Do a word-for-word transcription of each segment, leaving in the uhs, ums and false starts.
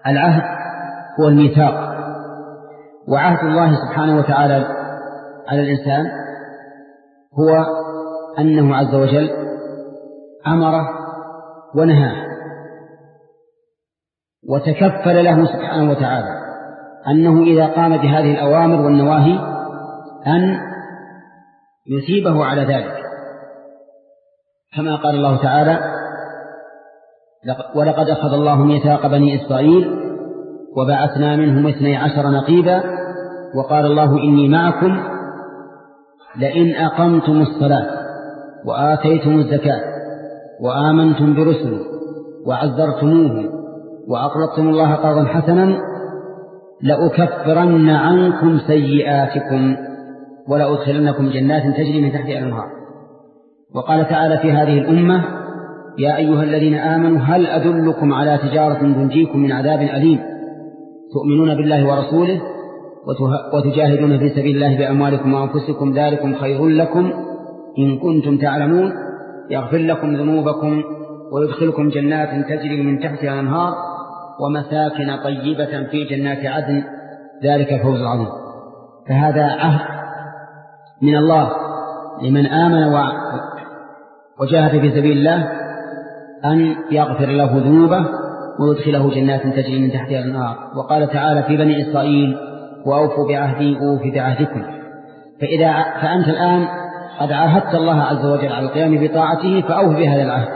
العهد هو الميثاق، وعهد الله سبحانه وتعالى على الإنسان هو أنه عز وجل أمره ونهاه، وتكفل له سبحانه وتعالى أنه إذا قام بهذه الأوامر والنواهي أن يثيبه على ذلك، كما قال الله تعالى: ولقد أخذ الله ميثاق بني إسرائيل وبعثنا منهم اثني عشر نقيبا وقال الله إني معكم لئن أقمتم الصلاة وآتيتم الزكاة وآمنتم برسله وعزرتموهم وأقرضتم الله قرضا حسنا لأكفرن عنكم سيئاتكم ولأدخلنكم جنات تجري من تحتها الأنهار. وقال تعالى في هذه الأمة: يا أيها الذين آمنوا هل أدلكم على تجارة تنجيكم من عذاب أليم تؤمنون بالله ورسوله وتجاهدون في سبيل الله بأموالكم وأنفسكم ذلكم خير لكم إن كنتم تعلمون يغفر لكم ذنوبكم ويدخلكم جنات تجري من تحتها الأنهار ومساكن طيبة في جنات عدن ذلك الفوز العظيم. فهذا عهد من الله لمن آمن وجاهد في سبيل الله أن يغفر له ذنوبه ويدخله جنات تجري من تحتها الأنهار. وقال تعالى في بني إسرائيل: وأوفوا بعهدي أوف بعهدكم. فإذا فأنت الآن قد عاهدت الله عز وجل على القيام بطاعته فأوف بهذا العهد،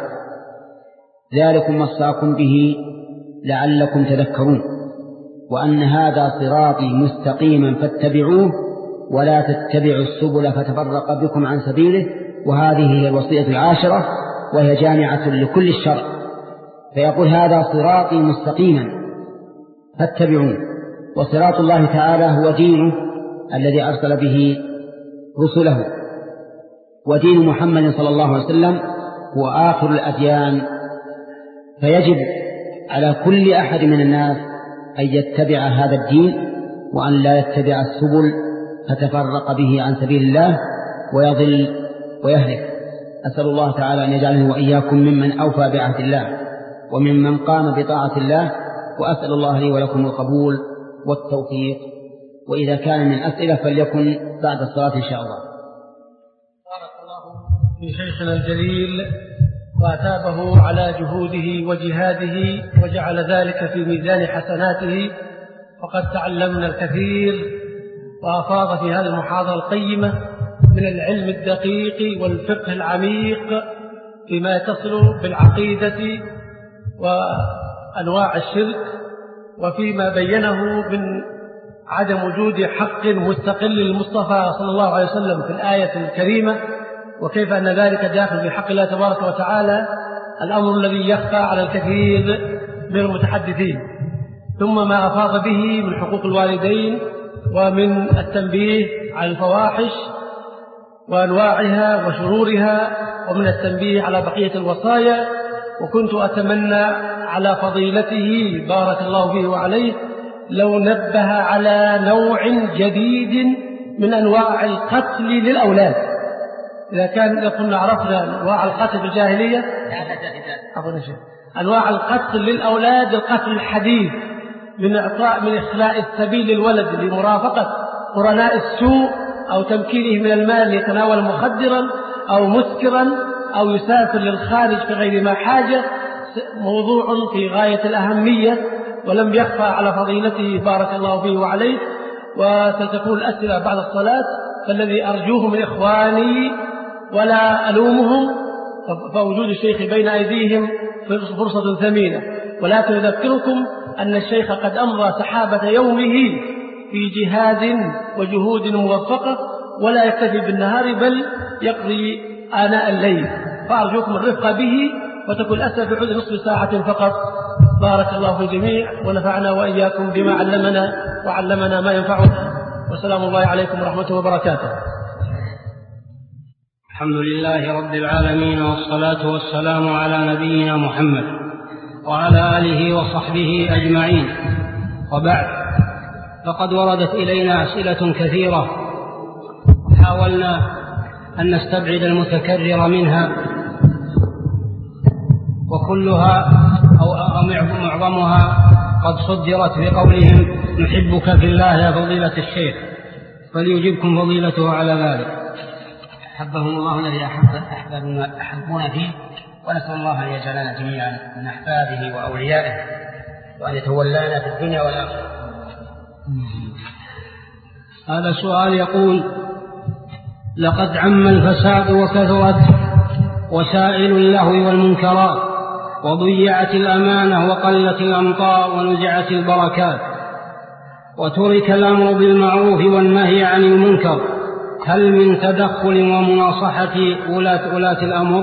ذلكم وصاكم به لعلكم تذكرون، وأن هذا صراطي مستقيما فاتبعوه ولا تتبعوا السبل فتفرق بكم عن سبيله، وهذه هي الوصية العاشرة وهي جامعة لكل الشرع. فيقول: هذا صراطي مستقيما فاتبعوه. وصراط الله تعالى هو دينه الذي أرسل به رسله، ودين محمد صلى الله عليه وسلم هو آخر الأديان. فيجب على كل أحد من الناس أن يتبع هذا الدين وأن لا يتبع السبل فتفرق به عن سبيل الله ويضل ويهلك. أسأل الله تعالى أن يجعلني وإياكم ممن أوفى بعهد الله وممن قام بطاعة الله، وأسأل الله لي ولكم القبول والتوفيق. وإذا كان من أسئلة فليكن بعد الصلاة إن شاء الله. بارك الله في شيخنا الجليل وأثابه على جهوده وجهاده وجعل ذلك في ميزان حسناته، وقد تعلمنا الكثير وأفاض في هذه المحاضرة القيمة من العلم الدقيق والفقه العميق فيما يتصل بالعقيدة وأنواع الشرك، وفيما بينه من عدم وجود حق مستقل للمصطفى صلى الله عليه وسلم في الآية الكريمة، وكيف أن ذلك داخل في حق الله تبارك وتعالى، الأمر الذي يخفى على الكثير من المتحدثين. ثم ما أفاض به من حقوق الوالدين ومن التنبيه على الفواحش وأنواعها وشرورها، ومن التنبيه على بقية الوصايا. وكنت أتمنى على فضيلته بارك الله فيه وعليه لو نبه على نوع جديد من أنواع القتل للأولاد. إذا كان كنا عرفنا أنواع القتل في الجاهلية، أنواع القتل للأولاد القتل الحديث من إعطاء من إخلاء السبيل للولد لمرافقة قرناء السوء، أو تمكينه من المال ليتناول مخدرا أو مسكرا أو يسافر للخارج في غير ما حاجة، موضوع في غاية الأهمية ولم يخفى على فضيلته بارك الله فيه وعليه. وستكون الأسئلة بعد الصلاة، فالذي أرجوه من إخواني ولا ألومهم فوجود الشيخ بين أيديهم فرصة ثمينة، ولكن أذكركم أن الشيخ قد أمضى سحابة يومه في جهاد وجهود موفقة، ولا يكتفي بالنهار بل يقضي آناء الليل، فأرجوكم الرفق به وتكون الأسئلة في حدود نصف ساعة فقط. بارك الله في الجميع ونفعنا وإياكم بما علمنا وعلمنا ما ينفعنا، وسلام الله عليكم ورحمته وبركاته. الحمد لله رب العالمين، والصلاة والسلام على نبينا محمد وعلى آله وصحبه أجمعين، وبعد. فقد وردت إلينا أسئلة كثيرة وحاولنا أن نستبعد المتكرر منها، وكلها أو معظمها قد صدرت بقولهم نحبك في الله يا فضيلة الشيخ، فليجبكم فضيلته على ذلك. أحبهم الله الذي أحبنا فيه، ونسأل الله أن يجعلنا جميعا من أحبابه وأوليائه، وأن يتولانا في الدنيا والآخرة. هذا سؤال يقول: لقد عم الفساد وكثرت وسائل اللهو والمنكرات، وضيعت الأمانة وقلت الأمطار ونزعت البركات، وترك الأمر بالمعروف والنهي عن المنكر، هل من تدخل ومناصحة ولاة ولاة الأمر؟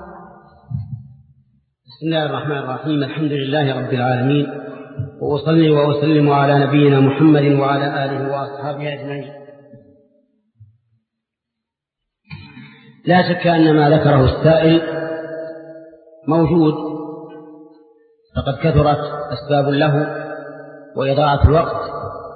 بسم الله الرحمن الرحيم، الحمد لله رب العالمين، وأصلي وأسلم على نبينا محمد وعلى آله وأصحابه أجمعين. لا شك أن ما ذكره السائل موجود، فقد كثرت أسباب له وإضاعة الوقت،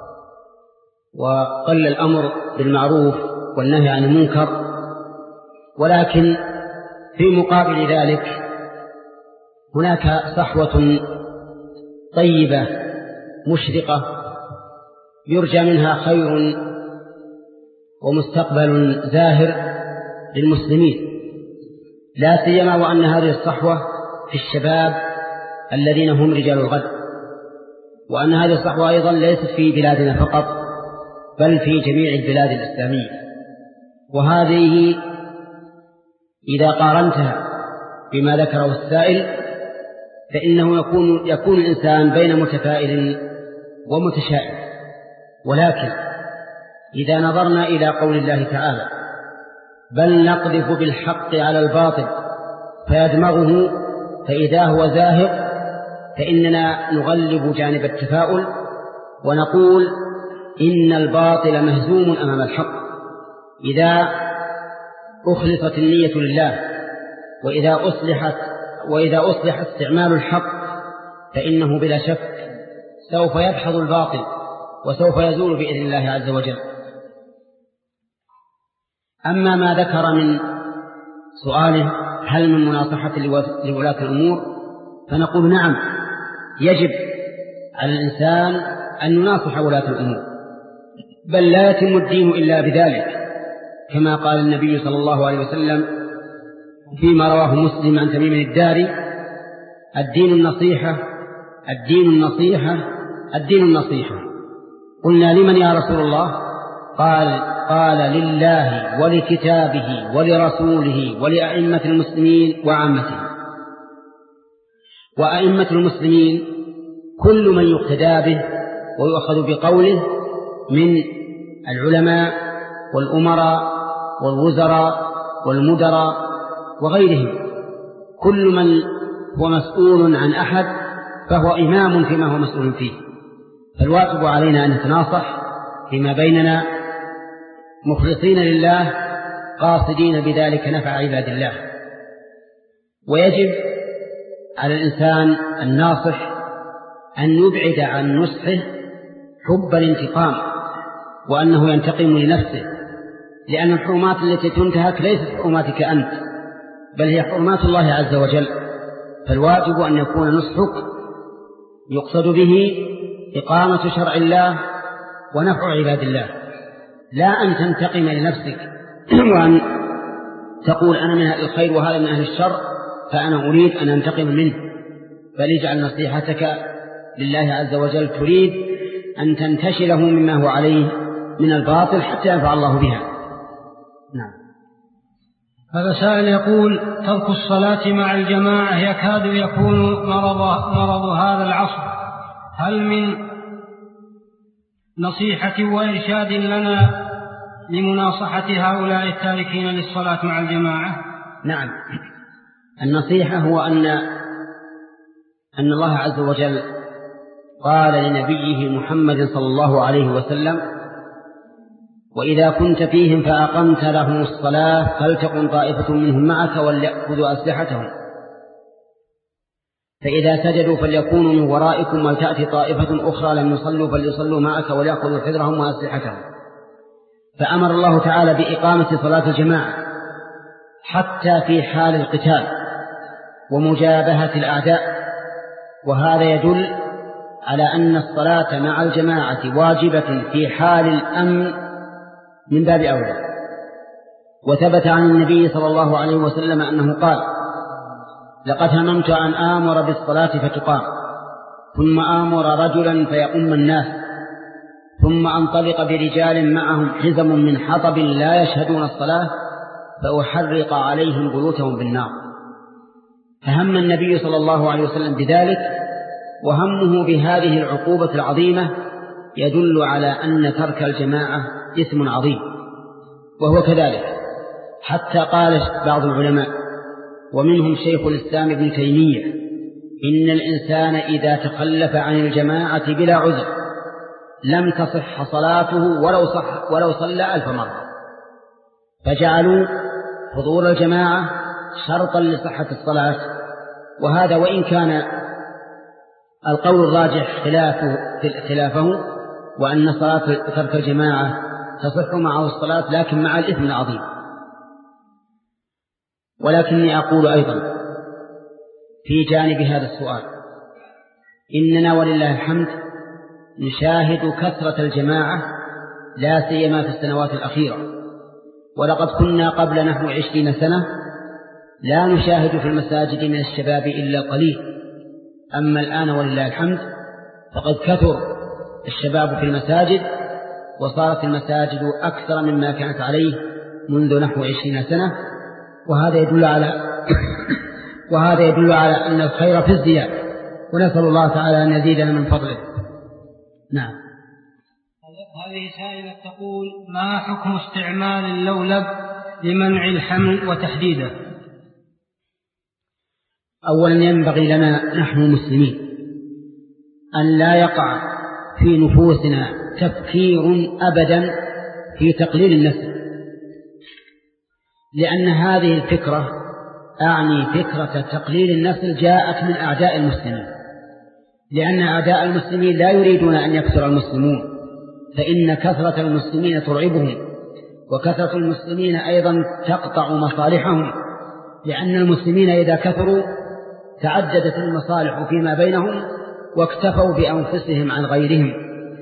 وقل الأمر بالمعروف والنهي عن المنكر، ولكن في مقابل ذلك هناك صحوة طيبة مشرقة يرجى منها خير ومستقبل زاهر للمسلمين، لا سيما وأن هذه الصحوة في الشباب الذين هم رجال الغد، وأن هذه الصحوة أيضا ليست في بلادنا فقط بل في جميع البلاد الإسلامية. وهذه إذا قارنتها بما ذكره السائل فإنه يكون, يكون الإنسان بين متفائل ومتشائم. ولكن إذا نظرنا إلى قول الله تعالى: بل نقذف بالحق على الباطل فيدمغه فإذا هو زاهق، فإننا نغلب جانب التفاؤل ونقول إن الباطل مهزوم أمام الحق إذا أخلصت النية لله، وإذا أصلحت وإذا أصلح استعمال الحق فإنه بلا شك سوف يدحض الباطل وسوف يزول بإذن الله عز وجل. أما ما ذكر من سؤاله هل من مناصحة لولاة الأمور، فنقول نعم، يجب على الإنسان أن يناصح ولاة الأمور، بل لا يتم الدين إلا بذلك، كما قال النبي صلى الله عليه وسلم فيما رواه مسلم عن تميم الداري: الدين النصيحة الدين النصيحة الدين النصيحة. قلنا: لمن يا رسول الله؟ قال قال لله ولكتابه ولرسوله ولأئمة المسلمين وعامته. وأئمة المسلمين كل من يقتدى به ويؤخذ بقوله من العلماء والأمراء والوزراء والمدراء وغيرهم، كل من هو مسؤول عن أحد فهو إمام فيما هو مسؤول فيه. فالواجب علينا أن نتناصح فيما بيننا مخلصين لله قاصدين بذلك نفع عباد الله. ويجب على الإنسان الناصح أن يبعد عن نصحه حب الانتقام، وأنه ينتقم لنفسه، لأن الحرمات التي تنتهك ليست حرماتك أنت، بل هي حرمات الله عز وجل. فالواجب أن يكون نصحك يقصد به إقامة شرع الله ونفع عباد الله، لا أن تنتقم لنفسك وأن تقول أنا من أهل الخير وهذا من أهل الشر فأنا أريد أن أنتقم منه، بل اجعل نصيحتك لله عز وجل تريد أن تنتشله مما هو عليه من الباطل حتى ينفع الله بها. نعم. هذا سائل يقول: ترك الصلاة مع الجماعة يكاد يكون مرض, مرض هذا العصر، هل من نصيحة وإرشاد لنا لمناصحة هؤلاء التاركين للصلاة مع الجماعة؟ نعم، النصيحة هو أن أن الله عز وجل قال لنبيه محمد صلى الله عليه وسلم: وإذا كنت فيهم فأقمت لهم الصلاة فلتقم طائفة منهم معك وليأخذوا أسلحتهم، فإذا سجدوا فليكونوا من ورائكم ولتأتي طائفة أخرى لم يصلوا فليصلوا معك وليأخذوا حذرهم وأسلحتهم. فأمر الله تعالى بإقامة صلاة الجماعة حتى في حال القتال ومجابهة الأعداء، وهذا يدل على أن الصلاة مع الجماعة واجبة في حال الأمن من باب أولى. وثبت عن النبي صلى الله عليه وسلم أنه قال: لقد هممت أن آمر بالصلاة فتقام، ثم آمر رجلا فيؤم الناس، ثم أنطلق برجال معهم حزم من حطب لا يشهدون الصلاة فأحرق عليهم بيوتهم بالنار. فهم النبي صلى الله عليه وسلم بذلك، وهمه بهذه العقوبة العظيمة يدل على أن ترك الجماعة إثم عظيم، وهو كذلك، حتى قال بعض العلماء ومنهم شيخ الإسلام ابن تيمية: إن الإنسان إذا تخلف عن الجماعة بلا عذر لم تصح صلاته ولو, صح ولو صلى ألف مرة. فجعلوا حضور الجماعة شرطا لصحة الصلاة، وهذا وإن كان القول الراجح خلافه, خلافه وأن صلاة ترك الجماعة تصح معه الصلاة لكن مع الإثم العظيم. ولكني أقول أيضا في جانب هذا السؤال إننا ولله الحمد نشاهد كثرة الجماعة لا سيما في السنوات الأخيرة، ولقد كنا قبل نحو عشرين سنة لا نشاهد في المساجد من الشباب إلا قليل. أما الآن ولله الحمد فقد كثر الشباب في المساجد، وصارت المساجد أكثر مما كانت عليه منذ نحو عشرين سنة، وهذا يدل على وهذا يدل على أن الخير في الزيادة، ونسأل الله تعالى أن يزيدنا من فضله. نعم. هذه سائلة تقول: ما حكم استعمال اللولب لمنع الحمل وتحديده؟ أولا ينبغي لنا نحن مسلمين أن لا يقع في نفوسنا تفكير أبدا في تقليل النسل، لأن هذه الفكرة أعني فكرة تقليل النسل جاءت من أعداء المسلمين، لأن أعداء المسلمين لا يريدون أن يكثر المسلمون، فإن كثرة المسلمين ترعبهم، وكثرة المسلمين أيضا تقطع مصالحهم، لأن المسلمين إذا كثروا تعددت المصالح فيما بينهم واكتفوا بأنفسهم عن غيرهم.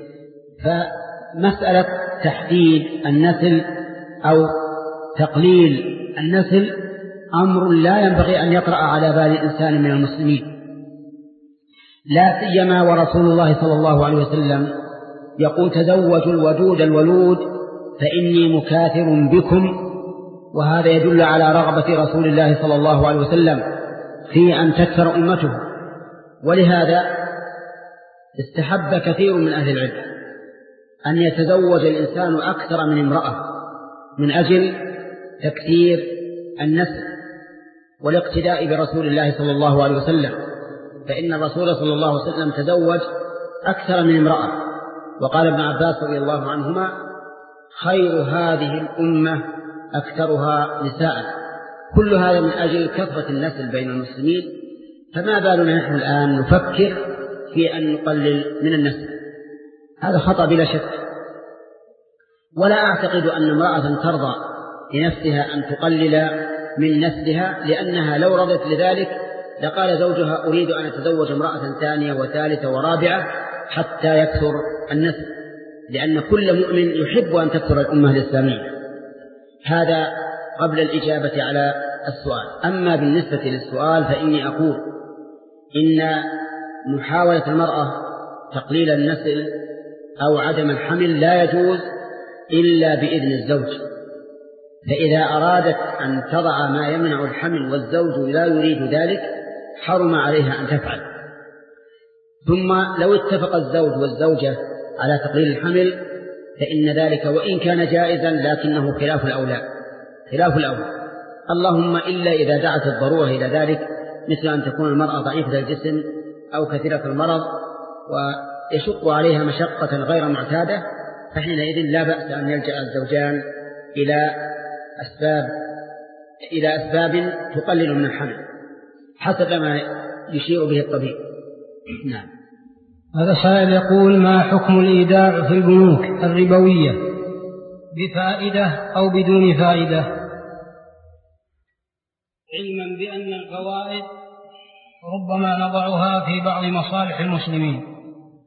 فمسألة تحديد النسل أو تقليل النسل أمر لا ينبغي أن يطرأ على بال إنسان من المسلمين، لا سيما ورسول الله صلى الله عليه وسلم يقول: تزوجوا الودود الولود فإني مكاثر بكم، وهذا يدل على رغبة رسول الله صلى الله عليه وسلم في أن تكثر أمته. ولهذا استحب كثير من أهل العلم أن يتزوج الإنسان أكثر من امرأة من أجل تكثير النسل والاقتداء برسول الله صلى الله عليه وسلم، فإن الرسول صلى الله عليه وسلم تزوج أكثر من امرأة. وقال ابن عباس رضي الله عنهما: خير هذه الأمة أكثرها نساء. كل هذا من أجل كثرة النسل بين المسلمين، فما بالنا نحن الآن نفكر في أن نقلل من النسل؟ هذا خطأ بلا شك. ولا أعتقد أن امرأة ترضى لنفسها أن تقلل من نسلها، لأنها لو رضت لذلك لقال زوجها: أريد أن أتزوج امرأة ثانية وثالثة ورابعة حتى يكثر النسل، لأن كل مؤمن يحب أن تكثر الأمة الإسلامية. هذا قبل الإجابة على السؤال. أما بالنسبة للسؤال فإني أقول إن محاولة المرأة تقليل النسل أو عدم الحمل لا يجوز إلا بإذن الزوج، فإذا أرادت أن تضع ما يمنع الحمل والزوج لا يريد ذلك حرم عليها أن تفعل. ثم لو اتفق الزوج والزوجة على تقليل الحمل فإن ذلك وإن كان جائزا لكنه خلاف الأولى خلاف الأولى اللهم إلا إذا دعت الضرورة إلى ذلك، مثل أن تكون المرأة ضعيفة الجسم أو كثيرة المرض ويشق عليها مشقة غير معتادة، فحينئذ لا بأس أن يلجأ الزوجان إلى أسباب إلى أسباب تقلل من الحمل حسب ما يشير به الطبيب. نعم. هذا سائل يقول: ما حكم الإيداع في البنوك الربوية بفائدة أو بدون فائدة، علما بأن الفوائد ربما نضعها في بعض مصالح المسلمين؟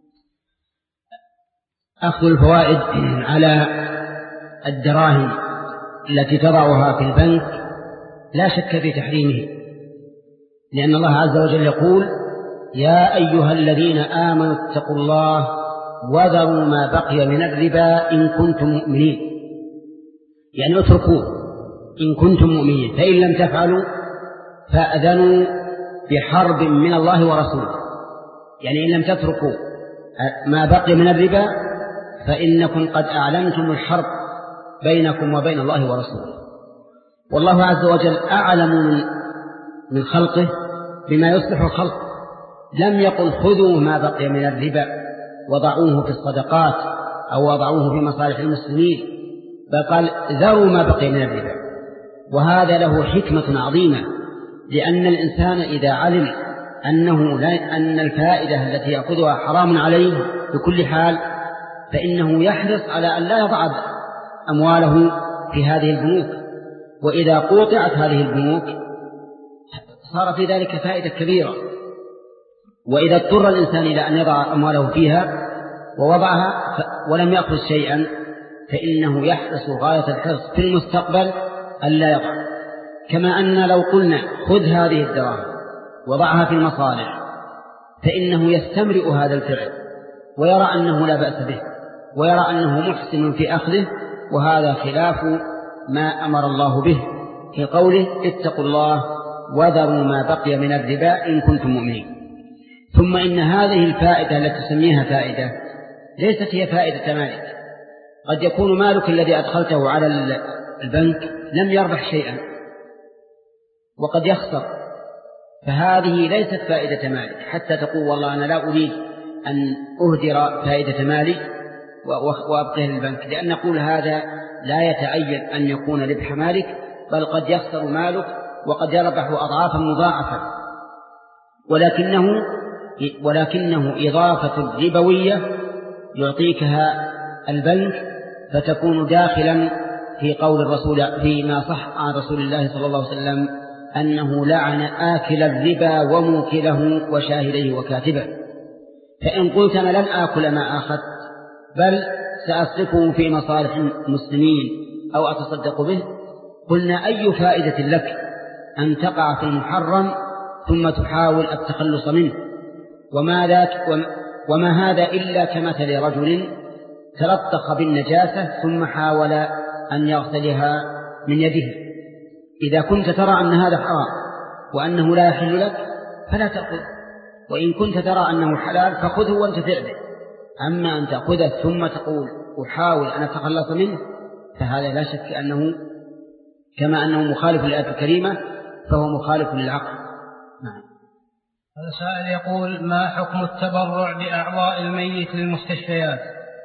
أخذ الفوائد على الدراهم التي تضعها في البنك لا شك في تحريمه، لأن الله عز وجل يقول: يا أيها الذين آمنوا اتقوا الله وذروا ما بقي من الربا إن كنتم مؤمنين، يعني اتركوه إن كنتم مؤمنين، فإن لم تفعلوا فأذنوا بحرب من الله ورسوله. يعني إن لم تتركوا ما بقي من الربا فإنكم قد أعلنتم الحرب بينكم وبين الله ورسوله. والله عز وجل أعلم من من خلقه بما يصلح الخلق، لم يقل خذوا ما بقي من الربا وضعوه في الصدقات أو وضعوه في مصالح المسلمين، بل قال ذروا ما بقي من الربا. وهذا له حكمة عظيمة، لأن الإنسان إذا علم أنه لا أن الفائدة التي يأخذها حرام عليه بكل حال، فإنه يحرص على أن لا يضع أمواله في هذه البنوك، وإذا قوطعت هذه البنوك صار في ذلك فائدة كبيرة. وإذا اضطر الإنسان إلى أن يضع أمواله فيها ووضعها ولم يأخذ شيئا فإنه يحرص غاية الحرص في المستقبل ألا يضع. كما أن لو قلنا خذ هذه الدراهم وضعها في المصالح فإنه يستمرئ هذا الفعل ويرى أنه لا بأس به ويرى أنه محسن في أخذه، وهذا خلاف ما أمر الله به في قوله اتقوا الله وذروا ما بقي من الربا إن كنتم مؤمنين. ثم إن هذه الفائدة التي تسميها فائدة ليست هي فائدة مالك، قد يكون مالك الذي أدخلته على البنك لم يربح شيئا وقد يخسر، فهذه ليست فائدة مالك حتى تقول والله أنا لا أريد أن أهدر فائدة مالي وأبقيه للبنك، لأن نقول هذا لا يتأيد أن يكون ربح مالك، بل قد يخسر مالك وقد يربح أضعافا مضاعفة، ولكنه ولكنه إضافة ربوية يعطيكها البنك فتكون داخلا في قول الرسول فيما صح عن رسول الله صلى الله عليه وسلم أنه لعن آكل الربا وموكله وشاهديه وكاتبه. فإن قلت أنا لن آكل ما أخذت بل سأصرفه في مصالح المسلمين أو أتصدق به، قلنا أي فائدة لك أن تقع في المحرم ثم تحاول التخلص منه؟ وما, ذاك وما هذا إلا كمثل رجل تلطخ بالنجاسة ثم حاول أن يغسلها من يده. إذا كنت ترى أن هذا حرام وأنه لا يحل لك فلا تأخذ، وإن كنت ترى أنه حلال فخذه وانتفع به. أما أن تأخذه ثم تقول أحاول أن أتخلص منه فهذا لا شك أنه كما أنه مخالف للآية الكريمة فهو مخالف للعقل. نعم. هذا سائل يقول: ما حكم التبرع بأعضاء الميت للمستشفيات؟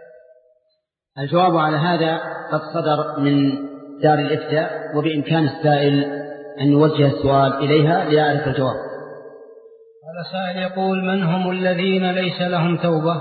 الجواب على هذا قد صدر من دار الإفتاء، وبإمكان السائل أن يوجه السؤال إليها ليعرف الجواب. هذا سائل يقول: من هم الذين ليس لهم توبة؟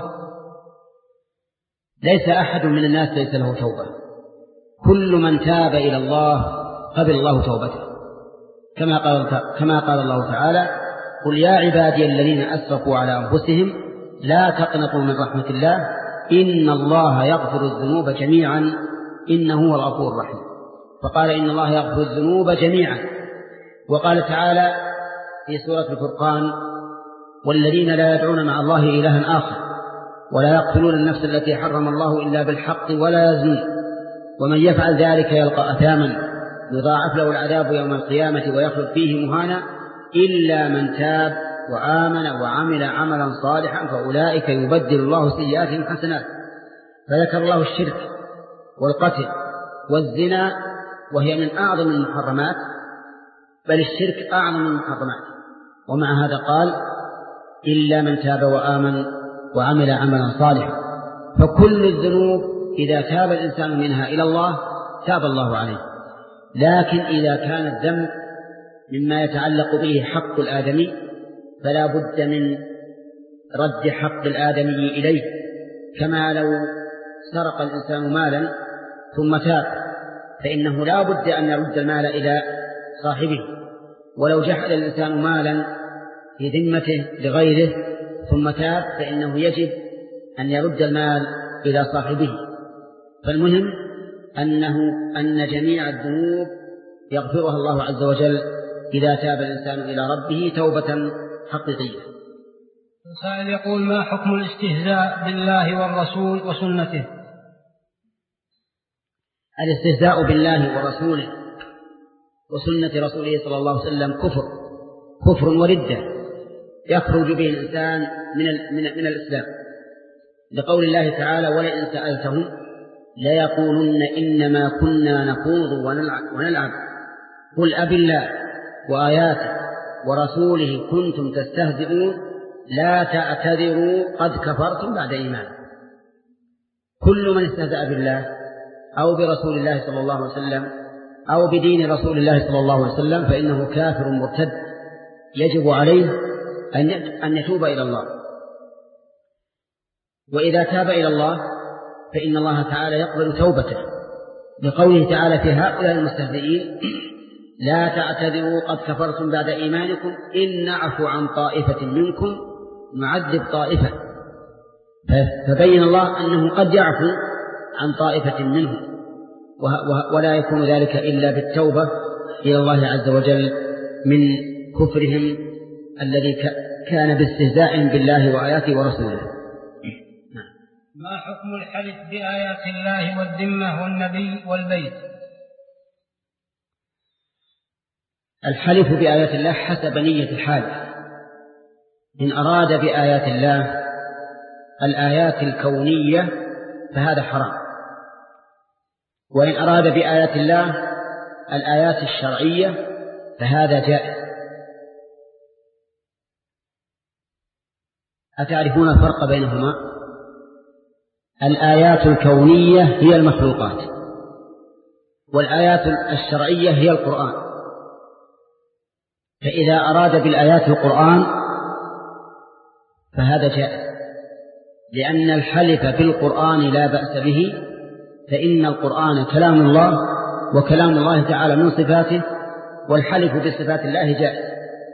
ليس أحد من الناس ليس له توبة، كل من تاب إلى الله قبل الله توبته، كما قال, كما قال الله تعالى: قل يا عبادي الذين أسرفوا على أنفسهم لا تقنطوا من رحمة الله إن الله يغفر الذنوب جميعا إنه هو الغفور الرحيم. فقال إن الله يغفر الذنوب جميعا. وقال تعالى في سورة الفرقان: والذين لا يدعون مع الله إلها آخر ولا يقتلون النفس التي حرم الله إلا بالحق ولا يزنون ومن يفعل ذلك يلقى أثاما يضاعف له العذاب يوم القيامة ويخلد فيه مهانا إلا من تاب وآمن وعمل عملا صالحا فأولئك يبدل الله سيئاتهم حسنات. فذكر الله الشرك والقتل والزنا وهي من أعظم المحرمات، بل الشرك أعظم من المحرمات، ومع هذا قال إلا من تاب وآمن وعمل عملا صالحا. فكل الذنوب إذا تاب الإنسان منها إلى الله تاب الله عليه، لكن إذا كان الذنب مما يتعلق به حق الآدمي فلا بد من رد حق الآدمي إليه، كما لو سرق الإنسان مالا ثم تاب فإنه لا بد أن يرد المال إلى صاحبه، ولو جحد الإنسان مالا في ذمته لغيره ثم تاب فإنه يجب أن يرد المال إلى صاحبه. فالمهم أنه أن جميع الذنوب يغفرها الله عز وجل إذا تاب الإنسان إلى ربه توبة حقيقية. سائل يقول: ما حكم الاستهزاء بالله والرسول وسنته؟ الاستهزاء بالله ورسوله وسنة رسوله صلى الله عليه وسلم كفر كفر وردة يخرج به الإنسان من, من, من الإسلام، لقول الله تعالى: ولئن سألتهم ليقولن إنما كنا نخوض ونلعب قل أبي الله وآياته ورسوله كنتم تستهزئون لا تعتذروا قد كفرتم بعد إيمانكم. كل من استهزأ بالله أو برسول الله صلى الله عليه وسلم أو بدين رسول الله صلى الله عليه وسلم فإنه كافر مرتد، يجب عليه أن يتوب إلى الله. وإذا تاب إلى الله فإن الله تعالى يقبل توبته، لقوله تعالى في هؤلاء المستهزئين: لا تعتذروا قد كفرتم بعد إيمانكم إن نعفو عن طائفة منكم نعذب طائفة. فبين الله أنه قد يعفو عن طائفة منهم، ولا يكون ذلك إلا بالتوبة إلى الله عز وجل من كفرهم الذي كان باستهزاء بالله وآياته ورسوله. ما حكم الحلف بآيات الله والذمة والنبي والبيت؟ الحلف بآيات الله حسب نية الحالف. إن أراد بآيات الله الآيات الكونية فهذا حرام، وإن أراد بآيات الله الآيات الشرعية فهذا جائز. أتعرفون الفرق بينهما؟ الآيات الكونية هي المخلوقات، والآيات الشرعية هي القرآن. فإذا أراد بالآيات القرآن فهذا جائز، لأن الحلف بالقرآن لا بأس به، فإن القرآن كلام الله وكلام الله تعالى من صفاته، والحلف بصفات الله جائز.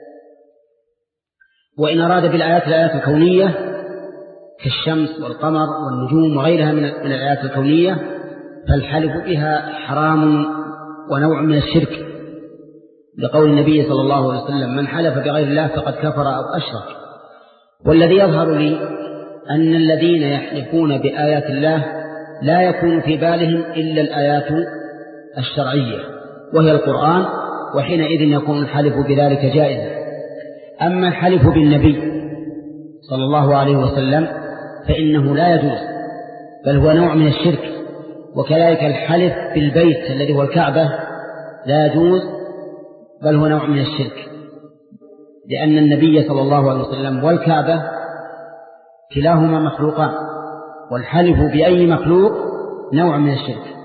وإن أراد بالآيات الآيات الكونية كالشمس والقمر والنجوم وغيرها من الآيات الكونية فالحلف بها حرام ونوع من الشرك، لقول النبي صلى الله عليه وسلم: من حلف بغير الله فقد كفر أو أشرك. والذي يظهر لي أن الذين يحلفون بآيات الله لا يكون في بالهم إلا الآيات الشرعية وهي القرآن، وحينئذ يكون الحلف بذلك جائزا. أما الحلف بالنبي صلى الله عليه وسلم فإنه لا يجوز، بل هو نوع من الشرك. وكذلك الحلف بالبيت الذي هو الكعبة لا يجوز، بل هو نوع من الشرك، لأن النبي صلى الله عليه وسلم والكعبة كلاهما مخلوقان، والحلف بأي مخلوق نوع من الشرك.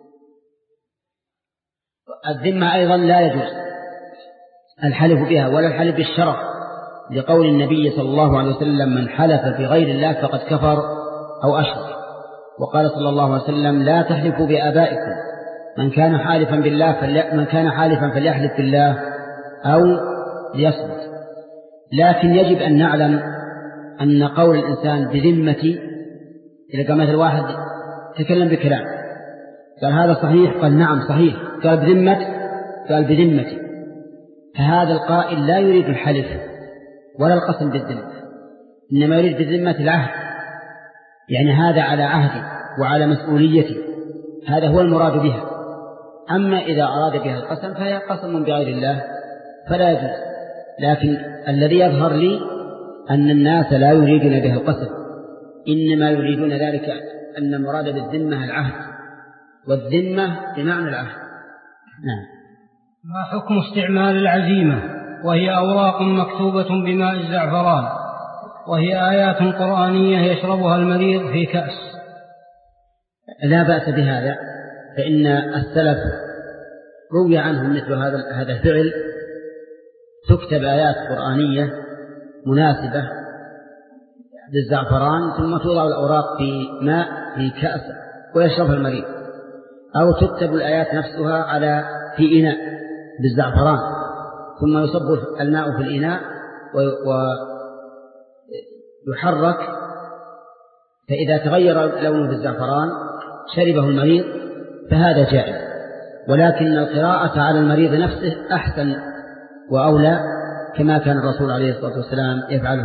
الذمة أيضا لا يجوز الحلف بها ولا الحلف بالشرف، لقول النبي صلى الله عليه وسلم: من حلف بغير الله فقد كفر أو أشرك. وقال صلى الله عليه وسلم: لا تحلفوا بآبائكم، من كان حالفا بالله فلي... من كان حالفا فليحلف بالله أو ليصمت. لكن يجب أن نعلم أن قول الإنسان بذمتي، إذا قام مثل واحد تكلم بكلام قال هذا صحيح، قال نعم صحيح، قال بذمة، قال بذمتي، فهذا القائل لا يريد الحلف ولا القسم بالذمة، إنما يريد بالذمة العهد، يعني هذا على عهدي وعلى مسؤوليتي، هذا هو المراد بها. أما إذا أراد بها القسم فهي قسم بغير الله فلا يجوز. لكن الذي يظهر لي أن الناس لا يريدون بها القسم، إنما يريدون ذلك أن المراد بالذمة العهد، والذمة بمعنى العهد. نعم. ما حكم استعمال العزيمة وهي أوراق مكتوبة بماء الزعفران وهي آيات قرآنية يشربها المريض في كأس؟ لا بأس بهذا، فإن السلف روي عنهم مثل هذا هذا الفعل، تكتب آيات قرآنية مناسبة للزعفران ثم توضع الأوراق في ماء في كأس ويشربها المريض، أو تكتب الآيات نفسها على في إناء بالزعفران ثم يصب الماء في الإناء ويحرك فإذا تغير لونه بالزعفران شربه المريض فهذا جائز، ولكن القراءة على المريض نفسه أحسن وأولى كما كان الرسول عليه الصلاة والسلام يفعله.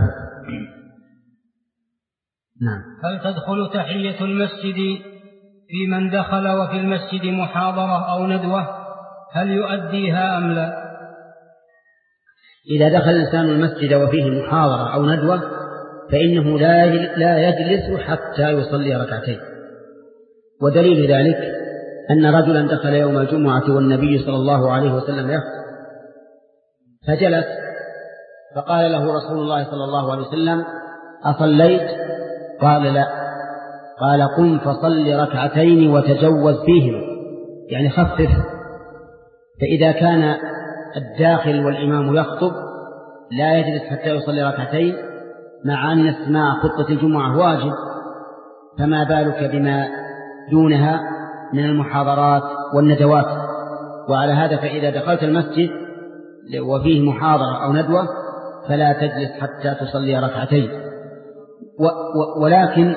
نعم. هل تدخل تحية المسجد في من دخل وفي المسجد محاضرة أو ندوة؟ هل يؤديها أم لا؟ إذا دخل الإنسان المسجد وفيه محاضرة أو ندوة فإنه لا يجلس حتى يصلي ركعتين، ودليل ذلك أن رجلا دخل يوم الجمعة والنبي صلى الله عليه وسلم يخطب فجلس، فقال له رسول الله صلى الله عليه وسلم: أصليت؟ قال: لا. قال: قم فصل ركعتين وتجوز فيهما، يعني خفف. فإذا كان الداخل والإمام يخطب لا يجلس حتى يصلي ركعتين مع أن استماع خطبة الجمعة واجب، فما بالك بما دونها من المحاضرات والندوات. وعلى هذا فإذا دخلت المسجد وفيه محاضرة أو ندوة فلا تجلس حتى تصلي ركعتين، ولكن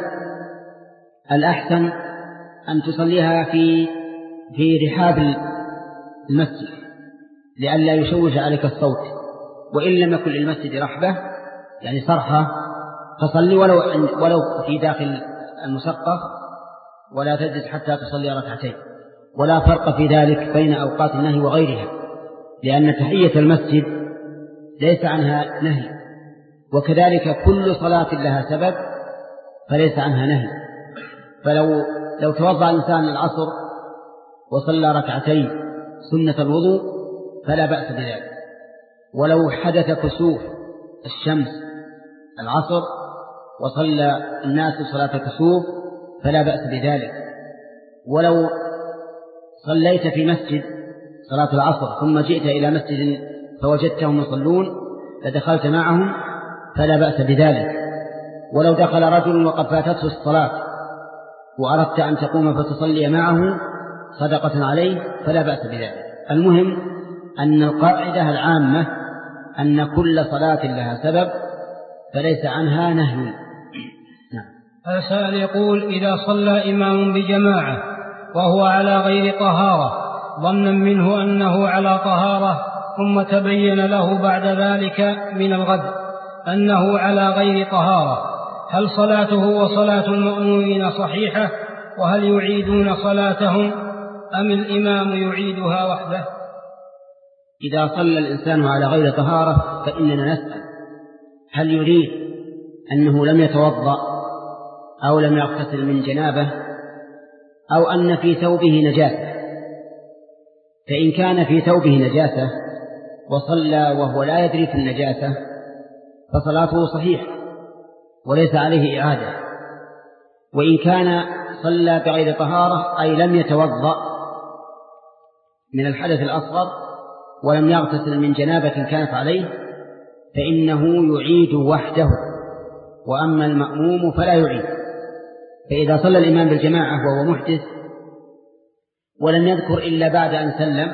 الأحسن أن تصليها في في رحاب المسجد لئلا يشوش عليك الصوت، وإن لم يكن للمسجد رحبة يعني صرحة فصلي ولو ولو في داخل المسقف، ولا تجلس حتى تصلي ركعتين. ولا فرق في ذلك بين أوقات النهي وغيرها، لأن تحية المسجد ليس عنها نهي، وكذلك كل صلاة لها سبب فليس عنها نهي. فلو لو توضأ الإنسان العصر وصلى ركعتين سنة الوضوء فلا بأس بذلك، ولو حدث كسوف الشمس العصر وصلى الناس صلاة كسوف فلا بأس بذلك. ولو صليت في مسجد صلاة العصر ثم جئت إلى مسجد فوجدتهم يصلون فدخلت معهم فلا بأس بذلك. ولو دخل رجل وقد فاتته الصلاة وأردت أن تقوم فتصلي معه صدقة عليه فلا بأس بذلك. المهم أن القاعدة العامة أن كل صلاة لها سبب فليس عنها نهي. السائل يقول: إذا صلى إمام بجماعة وهو على غير طهارة ظنا منه أنه على طهارة ثم تبين له بعد ذلك من الغد أنه على غير طهارة، هل صلاته وصلاة المأمومين صحيحة؟ وهل يعيدون صلاتهم أم الإمام يعيدها وحده؟ إذا صلى الإنسان على غير طهارة فإننا نسأل هل يريد أنه لم يتوضأ أو لم يغتسل من جنابه أو أن في ثوبه نجاسة؟ فإن كان في ثوبه نجاسة وصلى وهو لا يدري في النجاسة فصلاته صحيحة وليس عليه إعادة. وإن كان صلى بغير طهارة أي لم يتوضأ من الحدث الأصغر ولم يغتسل من جنابة كانت عليه فإنه يعيد وحده، وأما المأموم فلا يعيد. فإذا صلى الإمام بالجماعة وهو محدث ولم يذكر إلا بعد أن سلم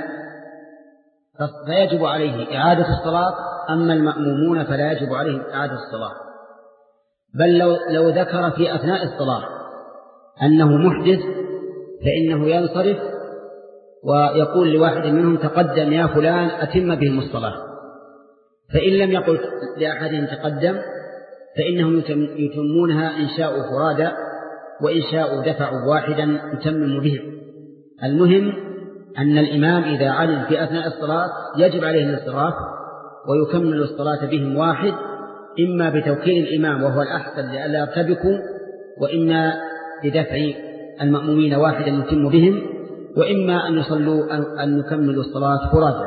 فيجب عليه إعادة الصلاة، أما المأمومون فلا يجب عليهم إعادة الصلاة. بل لو, لو ذكر في أثناء الصلاة أنه محدث فإنه ينصرف ويقول لواحد منهم: تقدم يا فلان أتم بهم الصلاة. فإن لم يقل لأحدهم تقدم فإنهم يتمونها إن شاءوا فرادا وإن شاءوا دفعوا واحدا يتمم بهم. المهم أن الإمام إذا علم في أثناء الصلاة يجب عليه الانصراف ويكمل الصلاة بهم واحد، إما بتوكيل الإمام وهو الأحسن لئلا يرتبكوا، وإما بدفع المأمومين واحدا يتم بهم، وإما أن يصلوا أن يكملوا الصلاة فرادا.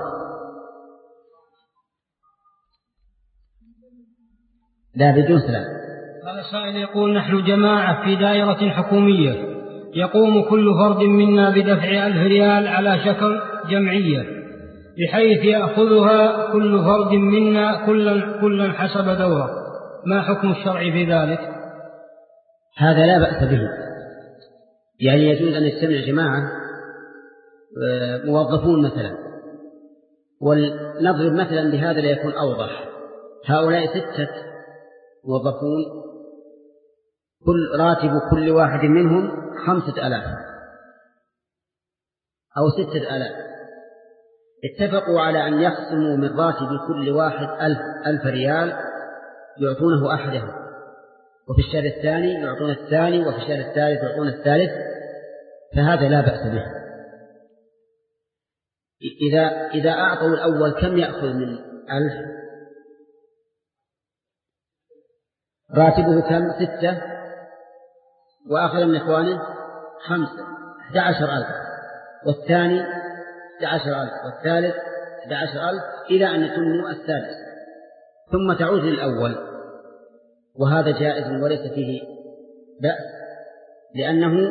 لا بدون سلام. هذا سائل يقول: نحن جماعة في دائرة حكومية يقوم كل فرد منا بدفع ألف ريال على شكل جمعية بحيث يأخذها كل فرد منا كلا, كلا حسب دوره، ما حكم الشرع في ذلك؟ هذا لا بأس به، يعني يجوز أن يجتمع جماعة موظفون مثلا، ونضرب مثلا لهذا ليكون أوضح. هؤلاء ستة موظفون كل راتب كل واحد منهم خمسة آلاف أو ستة آلاف، اتفقوا على أن يقسموا من راتب كل واحد ألف, ألف ريال يعطونه أحدهم، وفي الشهر الثاني يعطون الثاني، وفي الشهر الثالث يعطون الثالث، فهذا لا بأس به. إذا, إذا أعطوا الأول كم يأخذ من ألف؟ راتبه كم؟ ستة، وأخذ من إخوانه خمسة، أحد عشر ألف، والثاني أحد عشر ألف، والثالث أحد عشر ألف، إلى أن يتم الثالث، ثم تعود للأول، وهذا جائز وليس فيه بأس، لأنه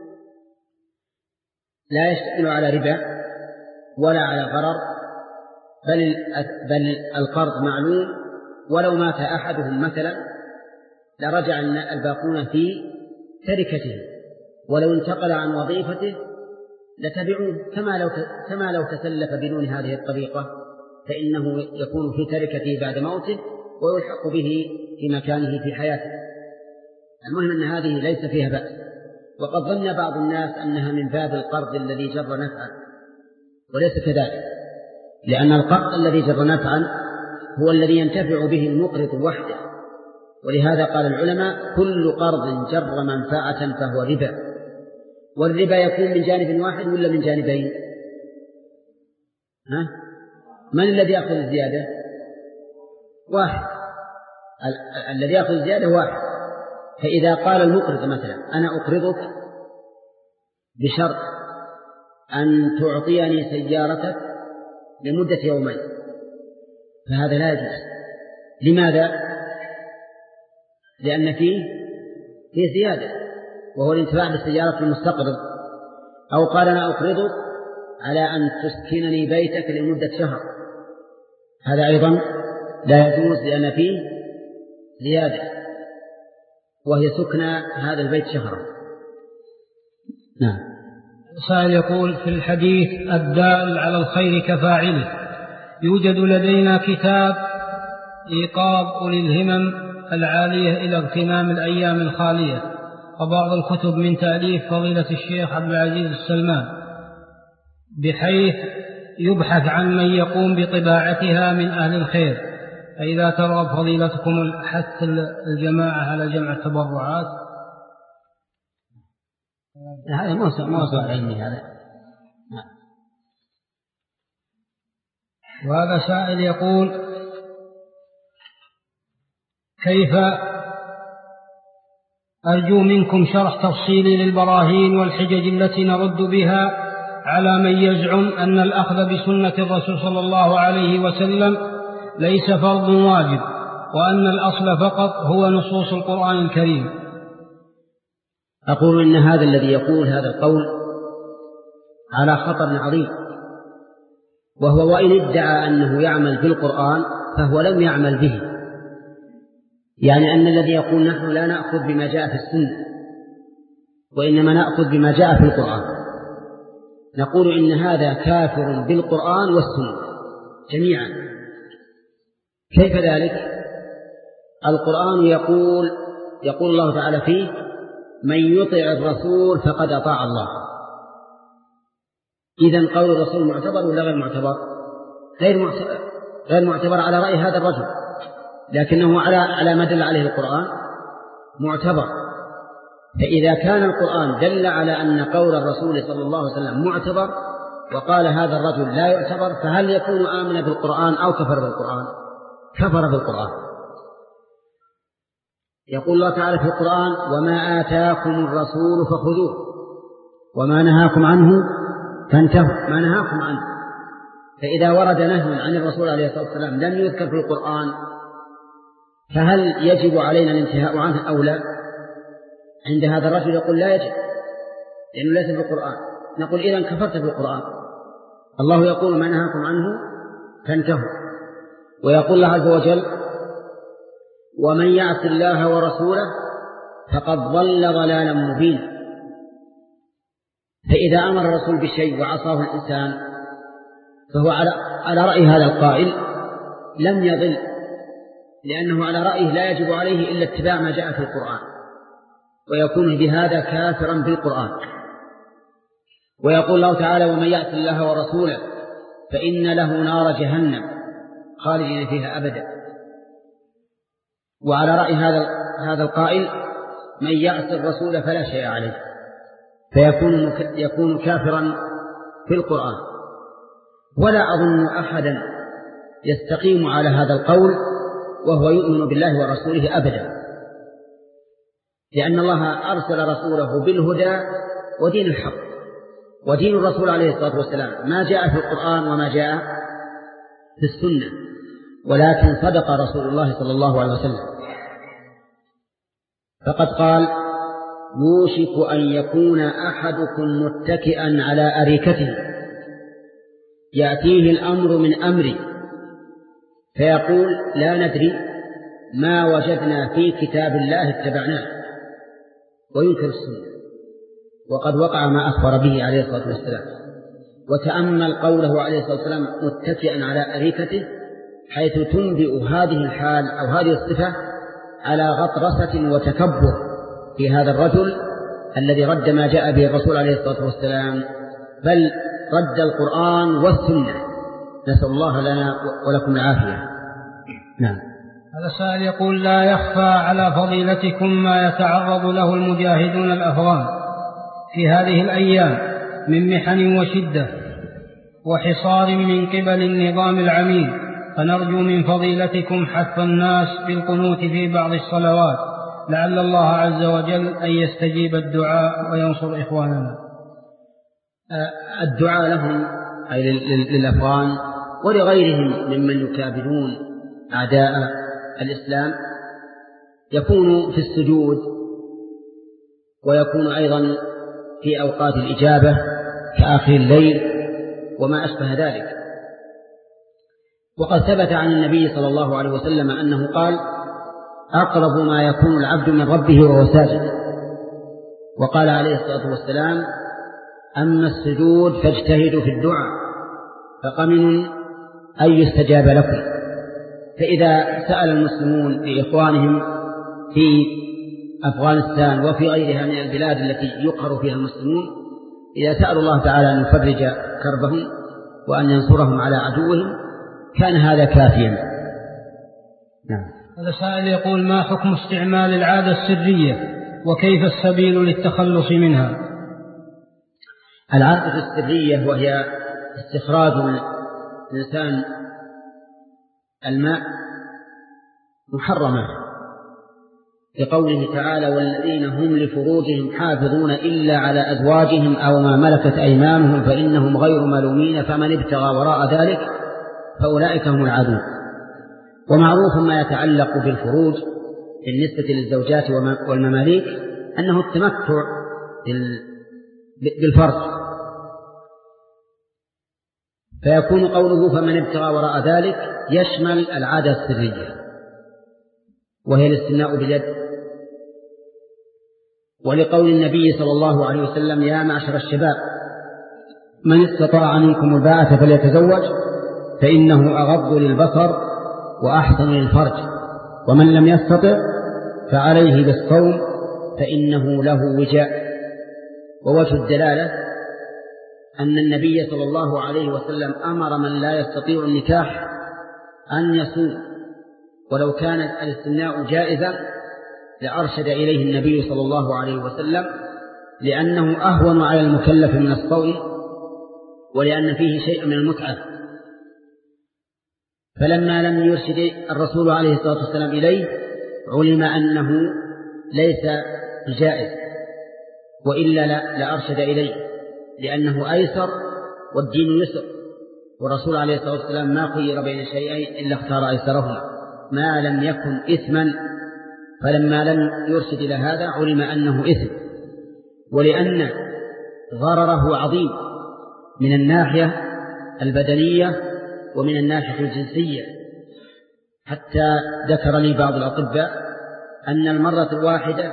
لا يشتمل على ربا ولا على غرر، بل, بل القرض معلوم، ولو مات أحدهم مثلا لرجع الباقون في تركته، ولو انتقل عن وظيفته لتبعوه، كما لو كما لو تسلف بدون هذه الطريقة، فإنه يكون في تركته بعد موته ويلحق به في مكانه في حياته. المهم أن هذه ليس فيها بأس، وقد ظن بعض الناس أنها من باب القرض الذي جر نفعا، وليس كذلك، لأن القرض الذي جر نفعا هو الذي ينتفع به المقرض وحده، ولهذا قال العلماء كل قرض جر منفعة فهو ربا. والربا يكون من جانب واحد ولا من جانبين؟ ها؟ من الذي يأخذ الزيادة؟ واحد، ال- الذي يأخذ الزيادة واحد. فإذا قال المقرض مثلا أنا أقرضك بشرط أن تعطيني سيارتك لمدة يومين، فهذا لا يجوز. لماذا؟ لأن فيه فيه زيادة، وهو الانتفاع بالسيارة المستقرض. أو قال أنا أقرضك على أن تسكنني بيتك لمدة شهر، هذا أيضا لا يجوز، لأن فيه زيادة، وهي سكنى هذا البيت شهرا. نعم. سائل يقول في الحديث الدال على الخير كفاعله، يوجد لدينا كتاب إيقاظ أولي الهمم العالية إلى اغتنام الأيام الخالية، وبعض الكتب من تأليف فضيلة الشيخ عبد العزيز السلمان، بحيث يبحث عن من يقوم بطباعتها من أهل الخير، فإذا ترغب فضيلتكم حث الجماعة على جمع التبرعات. هذا موضوع علمي هذا. وهذا سائل يقول كيف أرجو منكم شرح تفصيلي للبراهين والحجج التي نرد بها على من يزعم أن الأخذ بسنة الرسول صلى الله عليه وسلم ليس فرض واجب، وأن الأصل فقط هو نصوص القرآن الكريم. أقول إن هذا الذي يقول هذا القول على خطر عظيم، وهو وإن ادعى أنه يعمل بالقرآن فهو لم يعمل به. يعني أن الذي يقول نحن لا نأخذ بما جاء في السنة وإنما نأخذ بما جاء في القرآن، نقول إن هذا كافر بالقرآن والسنة جميعا. كيف ذلك؟ القرآن يقول يقول الله تعالى فيه من يطع الرسول فقد أطاع الله. إذن قول الرسول معتبر ولا غير معتبر؟ غير معتبر على رأي هذا الرجل، لكنه على على ما دل عليه القرآن معتبر. فإذا كان القرآن دل على أن قول الرسول صلى الله عليه وسلم معتبر وقال هذا الرجل لا يعتبر، فهل يكون آمن بالقرآن أو كفر بالقرآن؟ كفر بالقرآن. يقول الله تعالى في القرآن وما آتاكم الرسول فخذوه وما نهاكم عنه فانتهوا. ما نهاكم عنه، فإذا ورد نهي عن الرسول عليه الصلاة والسلام لم يذكر في القرآن، فهل يجب علينا الانتهاء عنه أو لا؟ عند هذا الرجل يقول لا يجب لأنه ليس في القرآن، نقول إذن كفرت بالقرآن. الله يقول ما نهاكم عنه فانتهوا، ويقول الله عز وجل ومن يعص الله ورسوله فقد ضل ضلالا مبينا. فإذا أمر الرسول بشيء وعصاه الإنسان فهو على على رأي هذا القائل لم يضل، لأنه على رأيه لا يجب عليه إلا اتباع ما جاء في القرآن. ويكون بهذا كافرا بالقرآن. ويقول الله تعالى: ومن يعص الله ورسوله فإن له نار جهنم خالدين فيها أبدا. وعلى رأي هذا هذا القائل: من يعص الرسول فلا شيء عليه، فيكون يكون كافرا في القرآن. ولا أظن أحدا يستقيم على هذا القول وهو يؤمن بالله ورسوله أبدا، لأن الله أرسل رسوله بالهدى ودين الحق، ودين الرسول عليه الصلاة والسلام ما جاء في القرآن وما جاء في السنة، ولكن صدق رسول الله صلى الله عليه وسلم، فقد قال: يوشك أن يكون أحدكم متكئا على أريكته يأتيه الأمر من أمري فيقول: لا ندري ما وجدنا في كتاب الله اتبعناه، وينكر السنة، وقد وقع ما أخبر به عليه الصلاة والسلام. وتأمل قوله عليه الصلاة والسلام: متكئا على أريكته، حيث تنبئ هذه الحال أو هذه الصفة على غطرسة وتكبر في هذا الرجل الذي رد ما جاء به الرسول عليه الصلاة والسلام، بل رد القرآن والسنة. نسأل الله لنا ولكم العافية. نعم. هذا سائل يقول: لا يخفى على فضيلتكم ما يتعرض له المجاهدون الأفغان في هذه الأيام من محن وشدة وحصار من قبل النظام العميل، فنرجو من فضيلتكم حث الناس بالقنوت في بعض الصلوات، لعل الله عز وجل أن يستجيب الدعاء وينصر إخواننا. الدعاء لهم أي للأفغان ولغيرهم ممن يكابدون أعداء الإسلام يكون في السجود، ويكون أيضا في أوقات الإجابة كآخر الليل وما أشبه ذلك. وقد ثبت عن النبي صلى الله عليه وسلم أنه قال: أقرب ما يكون العبد من ربه وهو ساجد. وقال عليه الصلاة والسلام: أما السجود فاجتهدوا في الدعاء فقمن أن يستجاب لكم. فإذا سأل المسلمون لإخوانهم في أفغانستان وفي غيرها من البلاد التي يقهر فيها المسلمون، إذا سألوا الله تعالى أن يفرج كربهم وأن ينصرهم على عدوهم كان هذا كافيا. نعم. هذا سائل يقول: ما حكم استعمال العادة السرية وكيف السبيل للتخلص منها؟ العادة السرية وهي استخراج الإنسان الماء محرمة، لقوله تعالى: والذين هم لفروجهم حافظون إلا على أزواجهم أو ما ملكت أيمانهم فإنهم غير ملومين فمن ابتغى وراء ذلك فأولئك هم العادون. ومعروف ما يتعلق بالفروج بالنسبة للزوجات والمماليك أنه التمتع بالفرج، فيكون قوله فمن ابتغى وراء ذلك يشمل العادة السرية وهي الاستمناء باليد. ولقول النبي صلى الله عليه وسلم: يا معشر الشباب من استطاع منكم الباءة فليتزوج فإنه أغض للبصر وأحسن للفرج، ومن لم يستطع فعليه بالصوم فإنه له وجاء. ووجه الدلالة أن النبي صلى الله عليه وسلم أمر من لا يستطيع النكاح أن يصوم، ولو كان الاستمناء جائزا لأرشد إليه النبي صلى الله عليه وسلم، لأنه أهون على المكلف من الصوم، ولأن فيه شيء من المتعة. فلما لم يرشد الرسول عليه الصلاة والسلام إليه علم أنه ليس جائز، وإلا لأرشد إليه، لأنه أيسر والدين يسر، والرسول عليه الصلاة والسلام ما خير بين شيئين إلا اختار أيسرهما ما لم يكن إثما. فلما لم يرشد إلى هذا علم أنه إثم، ولأن ضرره عظيم من الناحية البدنية ومن الناحية الجنسية، حتى ذكر لي بعض الأطباء أن المرة الواحدة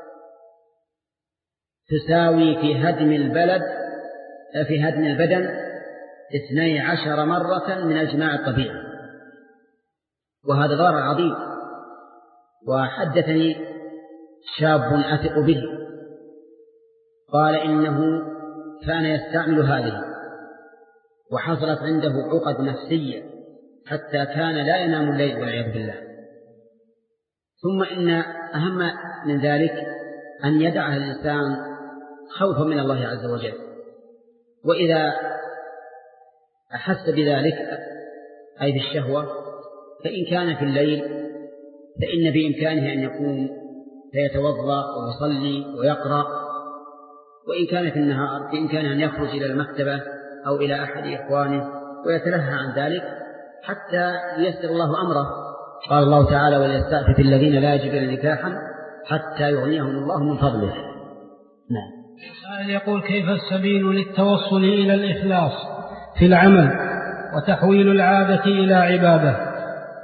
تساوي في هدم البلد في هدم البدن اثني عشر مرة من الجماع الطبيعي، وهذا ضرر عظيم. وحدثني شاب أثق به. قال إنه كان يستعمل هذه وحصلت عنده عقد نفسية حتى كان لا ينام الليل والعياذ بالله. ثم إن أهم من ذلك أن يدعها الإنسان خوفا من الله عز وجل، وإذا أحس بذلك أي بالشهوة فإن كان في الليل فإن بإمكانه أن يقوم فيتوضأ ويصلي ويقرأ، وإن كان في النهار بإمكانه أن يخرج إلى المكتبة أو إلى أحد إخوانه ويتلهى عن ذلك حتى ييسر الله أمره. قال الله تعالى: وليستعفف الذين لا يجدون نكاحا حتى يغنيهم الله من فضله. نعم. السائل يقول: كيف السبيل للتوصل إلى الإخلاص في العمل وتحويل العادة إلى عبادة؟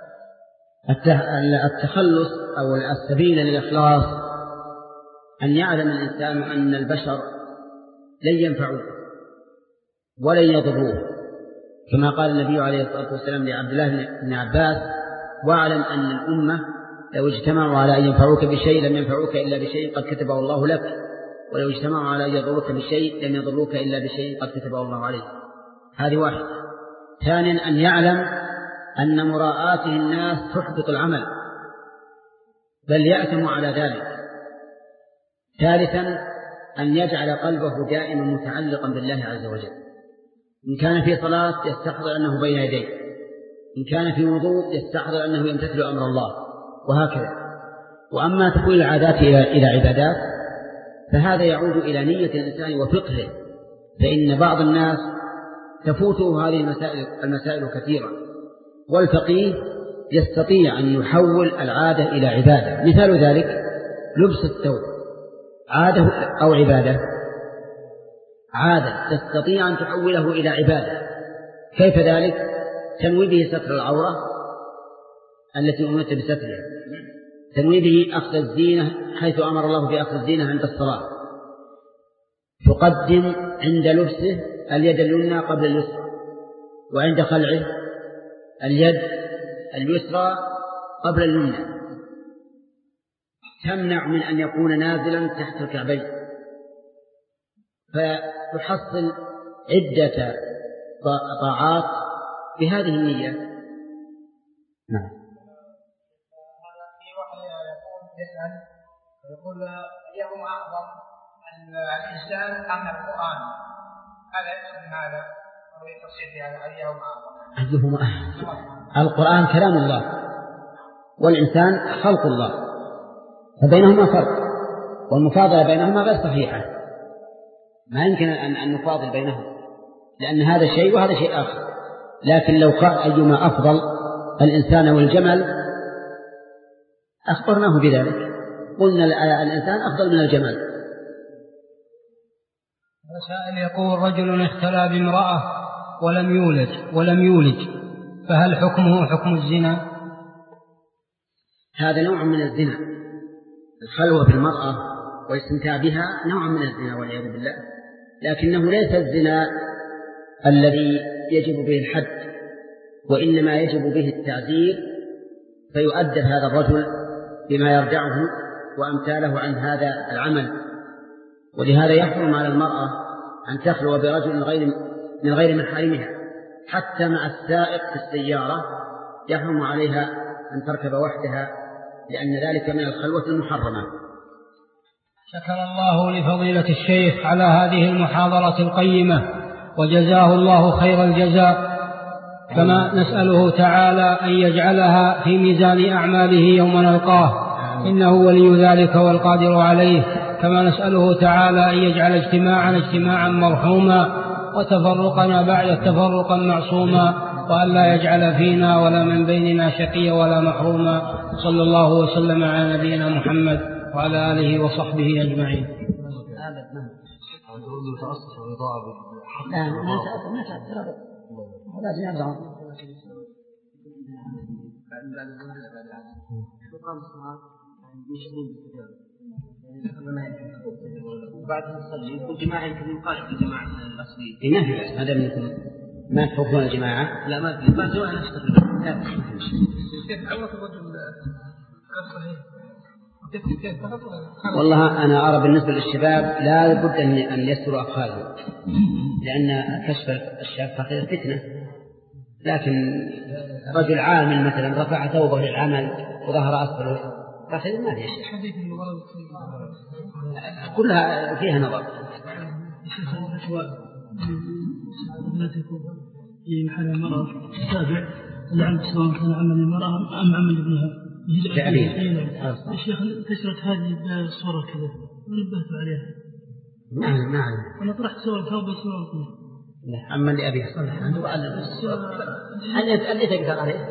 التخلص أو السبيل للإخلاص أن يعلم الإنسان أن البشر لن ينفعوه ولن يضروه، كما قال النبي عليه الصلاة والسلام لعبد الله بن عباس: واعلم أن الأمة لو اجتمعوا على أن ينفعوك بشيء لم ينفعوك إلا بشيء قد كتبه الله لك، ولو اجتمعوا على أن يضروك بشيء لم يضروك إلا بشيء قد كتبه الله عليك. هذه واحدة. ثانيا أن يعلم أن مراءاته الناس تحبط العمل بل يأثم على ذلك. ثالثا أن يجعل قلبه دائما متعلقا بالله عز وجل، إن كان في صلاة يستحضر أنه بين يديه، إن كان في وضوء يستحضر أنه يمتثل أمر الله، وهكذا. وأما تحويل العادات إلى عبادات فهذا يعود إلى نية الإنسان وفقهه، فإن بعض الناس تفوته هذه المسائل, المسائل كثيرة، والفقيه يستطيع أن يحول العادة إلى عبادة. مثال ذلك لبس الثوب، عادة أو عبادة؟ عادة، تستطيع أن تحوله إلى عبادة. كيف ذلك؟ تنوي به ستر العورة التي أمرت بسترها، تنوي به أخذ الزينة حيث أمر الله بأخذ الزينة عند الصلاة، تقدم عند لبسه اليد اليمنى قبل اليسرى، وعند خلعه اليد اليسرى قبل اليمنى، تمنع من أن يكون نازلا تحت الكعبين، فتحصل عدة طاعات بهذه النية. نعم. في واحد يقول يسأل يقول: أيهم أعظم الإنسان أم القرآن؟ هذا يقصد هذا أو يتصل بهذا؟ أيهم أعظم؟ أيهما أعظم؟ القرآن كلام الله والإنسان خلق الله، فبينهما فرق، والمفاضلة بينهما غير صحيحة، ما يمكن أن نفاضل بينهم، لأن هذا شيء وهذا شيء آخر. لكن لو قال أيما أفضل الإنسان والجمل أخبرناه بذلك، قلنا الإنسان أفضل من الجمل. السائل يقول: رجل اختلى بامرأة ولم يولد ولم يولج فهل حكمه حكم الزنا؟ هذا نوع من الزنا، الخلوة بالمرأة والاستمتاع بها نوع من الزنا والعياذ بالله، لكنه ليس الزنا الذي يجب به الحد، وإنما يجب به التعزير، فيؤدب هذا الرجل بما يردعه وأمثاله عن هذا العمل. ولهذا يحرم على المرأة أن تخلو برجل غير من غير محارمها، حتى مع السائق في السيارة يحرم عليها أن تركب وحدها، لأن ذلك من الخلوة المحرمة. شكر الله لفضيلة الشيخ على هذه المحاضرة القيمة، وجزاه الله خير الجزاء، كما نسأله تعالى أن يجعلها في ميزان أعماله يوم نلقاه، إنه ولي ذلك والقادر عليه. كما نسأله تعالى أن يجعل اجتماعنا اجتماعا مرحوما، وتفرقنا بعد تفرقا معصوما، وأن لا يجعل فينا ولا من بيننا شقيا ولا محروما. صلى الله وسلم على نبينا محمد وعلى آله وصحبه أجمعين. لا ما تأثر ما تأثر لازم يرجع. بعد نصلي يكون جماعة يمكن يقال في الجماعة الأصلية. ما في بس، ما دام يكون ما تحبون الجماعة. لا ما في، ما سواء نفس تقريبا. لا. كيف عورة الرجل غير صحيح؟ والله أنا أرى بالنسبة للشباب لا بد أن يستروا أفخاذهم، لأن كشف الشاب فقير فتنة. لكن رجل عامل مثلا رفع ثوبه للعمل وظهر أسفله فخير ما ليش. كلها فيها نظر. في محل المرأة السابع العمل سواء كان عمل المرأة أم عمل ابنها. الشيخ انتشرت هذه الصورة كذا ونبهت عليها. نعم نعم. أنا طرحت صور ثوب صور كذا. لا أما اللي أبيه صلح عنده وعلم. أنت أنت تقدر عليه.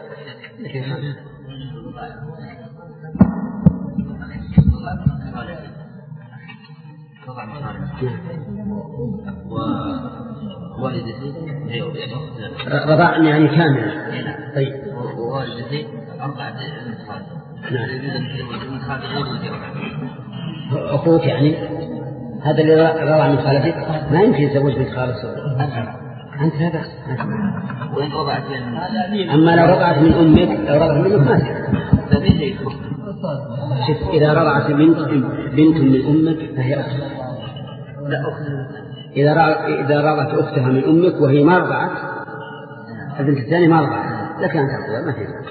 ووالدتي رضعني يعني كامل. طيب. ووالدتي أربعة انتخاب. نعم. انتخاب غير أخوك يعني هذا اللي رضع من خالتك ما يمكن يتزوج بنت خالته. أنت لا بأس. وإن رضعت من أما لو رضعت من أمك لو رضعت من أمك ما تقدر. شوف إذا رضعت بنت بنت من أمك فهي أخت. لا أخت. إذا إذا رضعت أختها من أمك وهي ما رضعت البنت الثانية ما رضعت لكن أنت تقدر ما تقدر.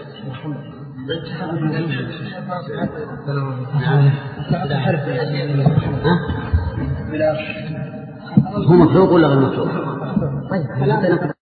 هو مفروض ولا غير مفروض؟ طيب